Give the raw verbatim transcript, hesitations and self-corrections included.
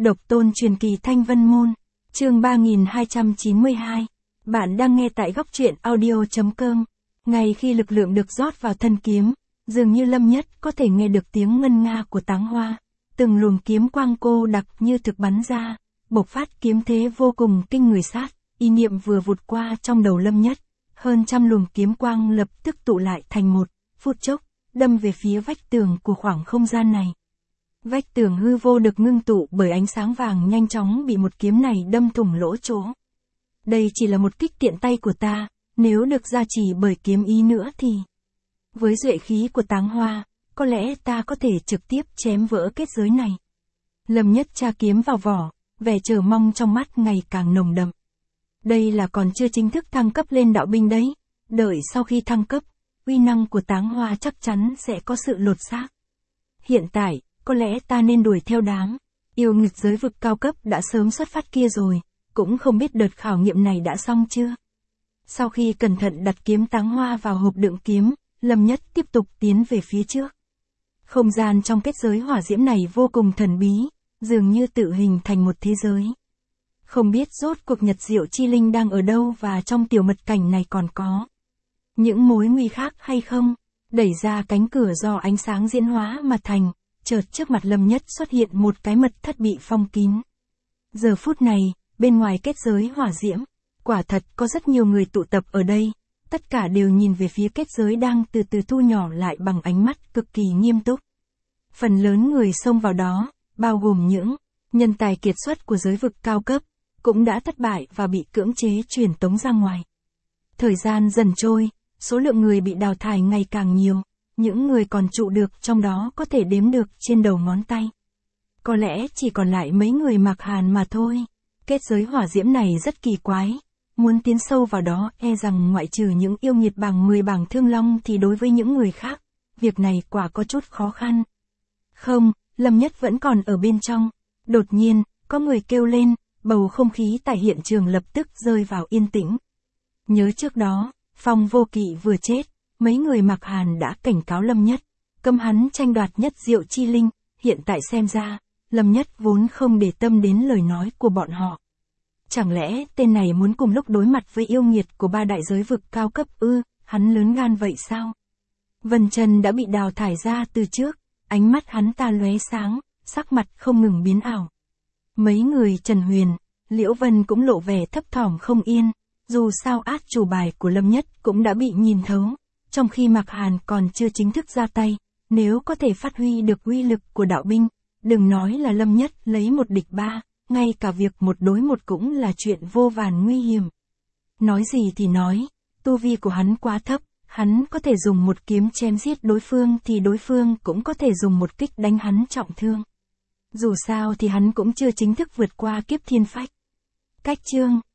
Độc tôn truyền kỳ Thanh Vân Môn, chương ba nghìn hai trăm chín mươi hai. Bạn đang nghe tại góc truyện audio.com. Ngay khi lực lượng được rót vào thân kiếm, dường như Lâm Nhất có thể nghe được tiếng ngân nga của táng hoa. Từng luồng kiếm quang cô đặc như thực bắn ra, bộc phát kiếm thế vô cùng kinh người sát. Ý niệm vừa vụt qua trong đầu Lâm Nhất, hơn trăm luồng kiếm quang lập tức tụ lại thành một, phút chốc, đâm về phía vách tường của khoảng không gian này. Vách tường hư vô được ngưng tụ bởi ánh sáng vàng nhanh chóng bị một kiếm này đâm thủng lỗ chỗ. Đây chỉ là một kích tiện tay của ta, nếu được gia trì bởi kiếm ý nữa thì... Với duệ khí của táng hoa, có lẽ ta có thể trực tiếp chém vỡ kết giới này. Lâm Nhất tra kiếm vào vỏ, vẻ chờ mong trong mắt ngày càng nồng đậm. Đây là còn chưa chính thức thăng cấp lên đạo binh đấy, đợi sau khi thăng cấp, uy năng của táng hoa chắc chắn sẽ có sự lột xác. Hiện tại, có lẽ ta nên đuổi theo đám yêu nghiệt giới vực cao cấp đã sớm xuất phát kia rồi, cũng không biết đợt khảo nghiệm này đã xong chưa. Sau khi cẩn thận đặt kiếm táng hoa vào hộp đựng kiếm, Lâm Nhất tiếp tục tiến về phía trước. Không gian trong kết giới hỏa diễm này vô cùng thần bí, dường như tự hình thành một thế giới. Không biết rốt cuộc Nhật Diệu Chi Linh đang ở đâu và trong tiểu mật cảnh này còn có những mối nguy khác hay không. Đẩy ra cánh cửa do ánh sáng diễn hóa mà thành, chợt trước mặt Lâm Nhất xuất hiện một cái mật thất bị phong kín. Giờ phút này, bên ngoài kết giới hỏa diễm, quả thật có rất nhiều người tụ tập ở đây, tất cả đều nhìn về phía kết giới đang từ từ thu nhỏ lại bằng ánh mắt cực kỳ nghiêm túc. Phần lớn người xông vào đó, bao gồm những nhân tài kiệt xuất của giới vực cao cấp, cũng đã thất bại và bị cưỡng chế truyền tống ra ngoài. Thời gian dần trôi, số lượng người bị đào thải ngày càng nhiều, những người còn trụ được trong đó có thể đếm được trên đầu ngón tay. Có lẽ chỉ còn lại mấy người Mạc Hàn mà thôi. Kết giới hỏa diễm này rất kỳ quái, muốn tiến sâu vào đó e rằng ngoại trừ những yêu nghiệt bảng mười bảng thương long thì đối với những người khác, việc này quả có chút khó khăn. Không, Lâm Nhất vẫn còn ở bên trong. Đột nhiên, có người kêu lên, bầu không khí tại hiện trường lập tức rơi vào yên tĩnh. Nhớ trước đó, Phong Vô Kỵ vừa chết, mấy người Mạc Hàn đã cảnh cáo Lâm Nhất, cấm hắn tranh đoạt Nhất Diệu Chi Linh, hiện tại xem ra, Lâm Nhất vốn không để tâm đến lời nói của bọn họ. Chẳng lẽ tên này muốn cùng lúc đối mặt với yêu nghiệt của ba đại giới vực cao cấp ư, hắn lớn gan vậy sao? Vân Trần đã bị đào thải ra từ trước, ánh mắt hắn ta lóe sáng, sắc mặt không ngừng biến ảo. Mấy người Trần Huyền, Liễu Vân cũng lộ vẻ thấp thỏm không yên, dù sao át chủ bài của Lâm Nhất cũng đã bị nhìn thấu. Trong khi Mạc Hàn còn chưa chính thức ra tay, nếu có thể phát huy được uy lực của đạo binh, đừng nói là Lâm Nhất lấy một địch ba, ngay cả việc một đối một cũng là chuyện vô vàn nguy hiểm. Nói gì thì nói, tu vi của hắn quá thấp, hắn có thể dùng một kiếm chém giết đối phương thì đối phương cũng có thể dùng một kích đánh hắn trọng thương. Dù sao thì hắn cũng chưa chính thức vượt qua kiếp thiên phách. Cách chương